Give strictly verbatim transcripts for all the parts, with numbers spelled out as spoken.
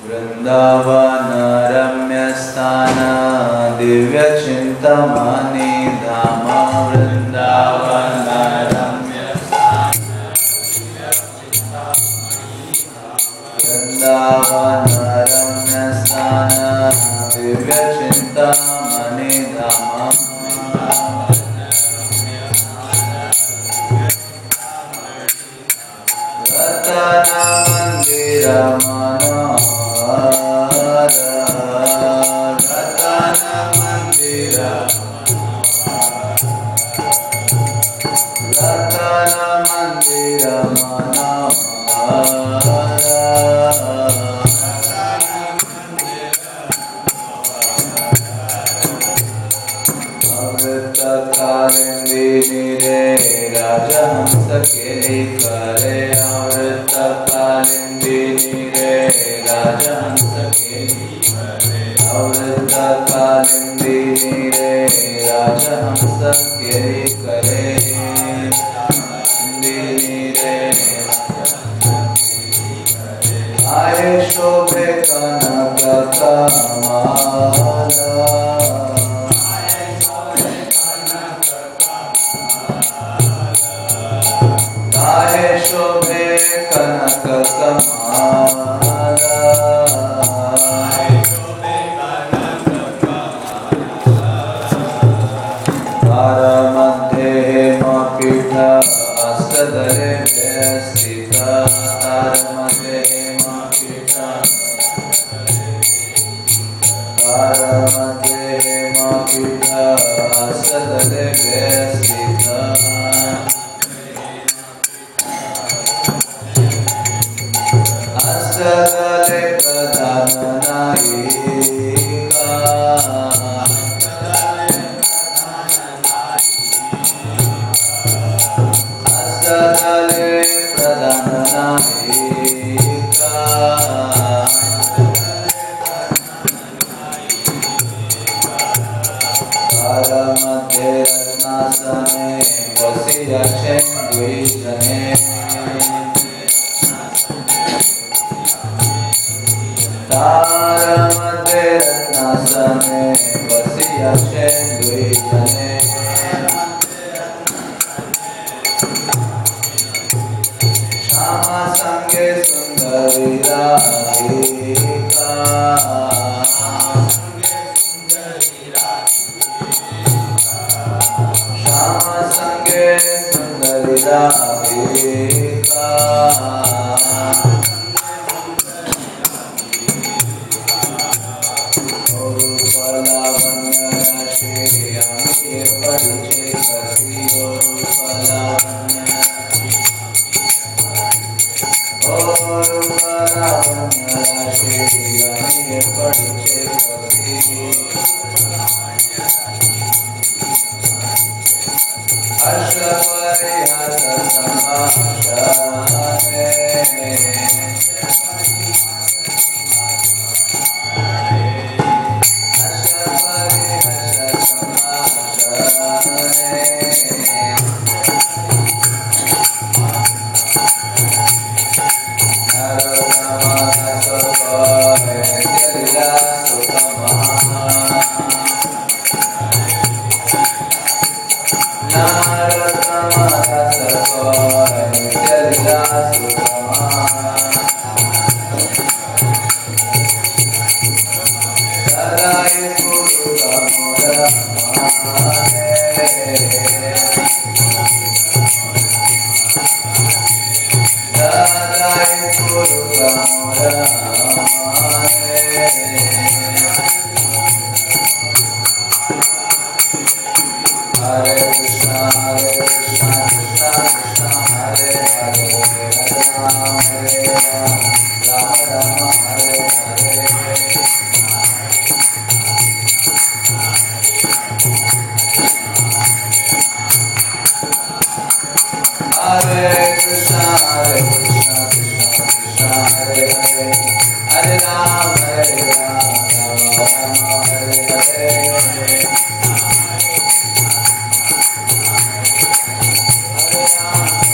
वृंदावन रम्य स्थान दिव्य चिंतामणि धाम वृंदावन रम्य स्थान वृंदावन रम्य स्थान दिव्य चिंतामणि धाम रतन मंदिर मनोहर रतन मंदिर रतन मंदिर मनोहर अमृत कालिंदी रे राजहंस केली करे अमृत कालिंदी रे राजहंस केली करे अमृत कालिंदी रे राजहंस केली करे रे आये शोभे कनक कमाला आये शोभे कनक कमाला द्वार मध्ये हेमपीठ अष्टदले स्थित द्वार मध्ये हेमपीठ द्वार मध्ये हेमपीठ अष्टदले स्थित अष्टदले प्रधान नायिका अष्टदले प्रधान नायिका द्वार मध्ये रत्नासने वसिष्ठे द्विजने द्वार मध्ये रत्नासने वसिष्ठे द्विजने श्यामा संगे सुंदरी राधिका श्यामा संगे सुंदरी Radhika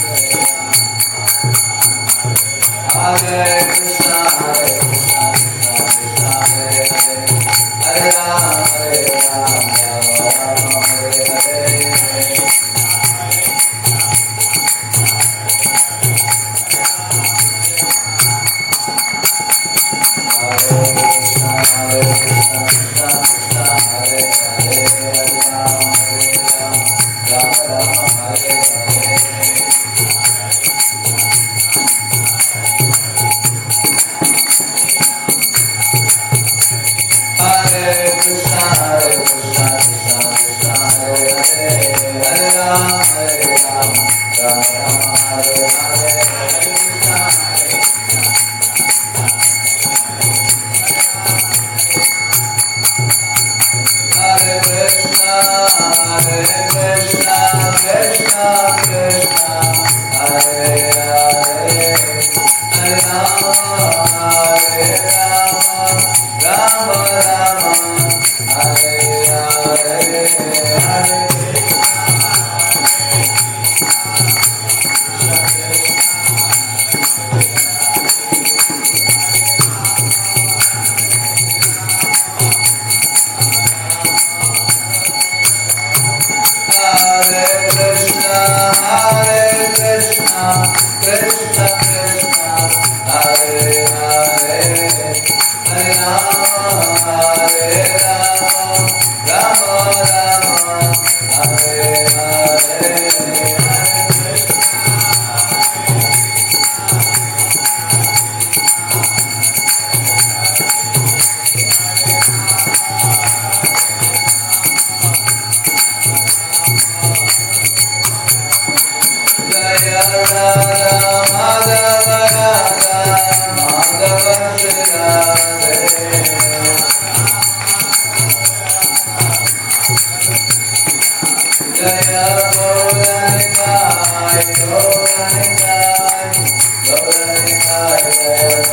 Hare Krishna, Hare Krishna,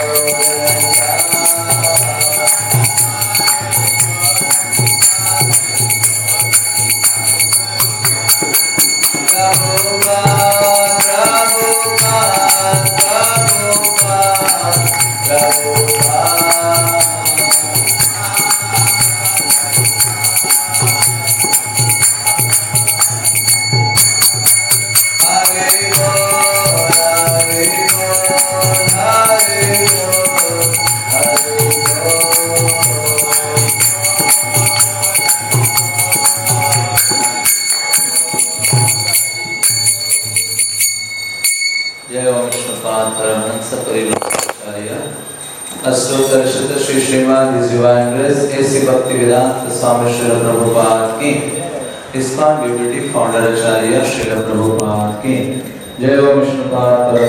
अष्टोत्तर Shri श्रीमान डिवाइन ग्रेस ऐसी भक्ति वेदांत स्वामी श्रील प्रभुपाद की ISKCON unity founder acharya Srila Prabhupada की जय। ओम विष्णुपाद।